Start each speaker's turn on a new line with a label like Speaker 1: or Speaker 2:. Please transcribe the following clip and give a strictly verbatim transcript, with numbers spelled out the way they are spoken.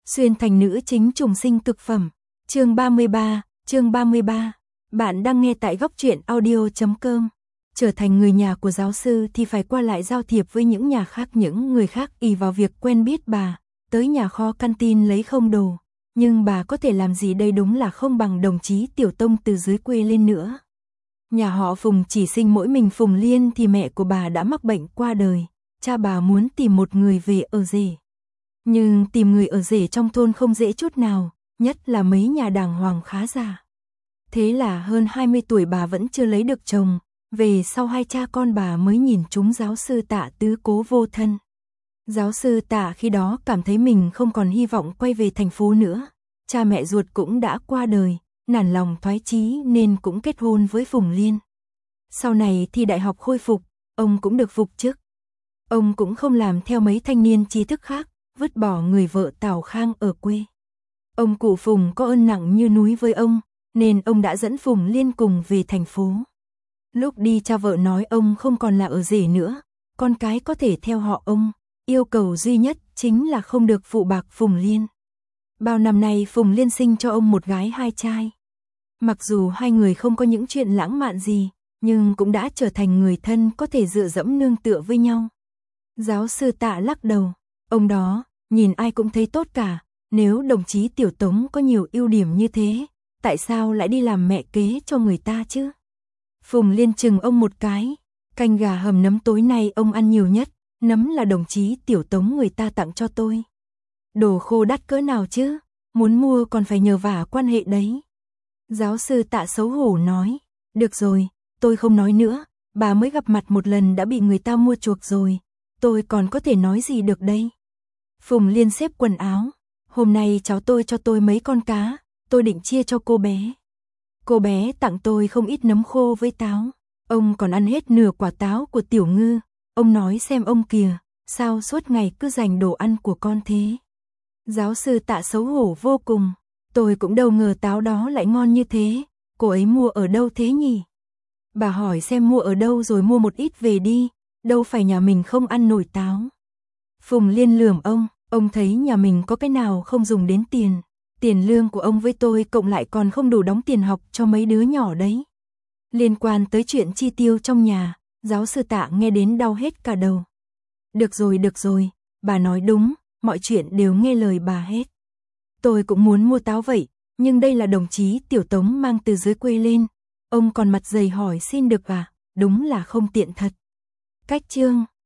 Speaker 1: Xuyên thành nữ chính trùng sinh cực phẩm. Chương ba mươi ba, chương ba mươi ba. Bạn đang nghe tại góc truyện audio chấm com. Trở thành người nhà của giáo sư thì phải qua lại giao thiệp với những nhà khác, những người khác ỷ vào việc quen biết bà, tới nhà kho canteen lấy không đồ. Nhưng bà có thể làm gì đây, đúng là không bằng đồng chí Tiểu Tông từ dưới quê lên nữa. Nhà họ Phùng chỉ sinh mỗi mình Phùng Liên thì mẹ của bà đã mắc bệnh qua đời. Cha bà muốn tìm một người về ở rể. Nhưng tìm người ở rể trong thôn không dễ chút nào, nhất là mấy nhà đàng hoàng khá già. Thế là hơn hai mươi tuổi bà vẫn chưa lấy được chồng, về sau hai cha con bà mới nhìn trúng giáo sư Tạ tứ cố vô thân. Giáo sư Tạ khi đó cảm thấy mình không còn hy vọng quay về thành phố nữa, cha mẹ ruột cũng đã qua đời, nản lòng thoái chí nên cũng kết hôn với Phùng Liên. Sau này thi đại học khôi phục, ông cũng được phục chức. Ông cũng không làm theo mấy thanh niên trí thức khác, vứt bỏ người vợ Tào Khang ở quê. Ông cụ Phùng có ơn nặng như núi với ông, nên ông đã dẫn Phùng Liên cùng về thành phố. Lúc đi cha vợ nói ông không còn là ở rể nữa, con cái có thể theo họ ông, yêu cầu duy nhất chính là không được phụ bạc Phùng Liên. Bao năm nay Phùng Liên sinh cho ông một gái hai trai. Mặc dù hai người không có những chuyện lãng mạn gì, nhưng cũng đã trở thành người thân có thể dựa dẫm nương tựa với nhau. Giáo sư Tạ lắc đầu, ông đó, nhìn ai cũng thấy tốt cả, nếu đồng chí Tiểu Tống có nhiều ưu điểm như thế, tại sao lại đi làm mẹ kế cho người ta chứ? Phùng Liên chừng ông một cái, canh gà hầm nấm tối nay ông ăn nhiều nhất, nấm là đồng chí Tiểu Tống người ta tặng cho tôi. Đồ khô đắt cỡ nào chứ, muốn mua còn phải nhờ vả quan hệ đấy. Giáo sư Tạ xấu hổ nói, được rồi, tôi không nói nữa, bà mới gặp mặt một lần đã bị người ta mua chuộc rồi, tôi còn có thể nói gì được đây. Phùng Liên xếp quần áo, hôm nay cháu tôi cho tôi mấy con cá, tôi định chia cho cô bé. Cô bé tặng tôi không ít nấm khô với táo, ông còn ăn hết nửa quả táo của Tiểu Ngư, ông nói xem ông kìa, sao suốt ngày cứ giành đồ ăn của con thế. Giáo sư Tạ xấu hổ vô cùng, tôi cũng đâu ngờ táo đó lại ngon như thế, cô ấy mua ở đâu thế nhỉ? Bà hỏi xem mua ở đâu rồi mua một ít về đi, đâu phải nhà mình không ăn nổi táo. Phùng Liên lườm ông, ông thấy nhà mình có cái nào không dùng đến tiền, tiền lương của ông với tôi cộng lại còn không đủ đóng tiền học cho mấy đứa nhỏ đấy. Liên quan tới chuyện chi tiêu trong nhà, giáo sư Tạ nghe đến đau hết cả đầu. Được rồi, được rồi, bà nói đúng, mọi chuyện đều nghe lời bà hết. Tôi cũng muốn mua táo vậy, nhưng đây là đồng chí Tiểu Tống mang từ dưới quê lên, ông còn mặt dày hỏi xin được à, đúng là không tiện thật. Cách chương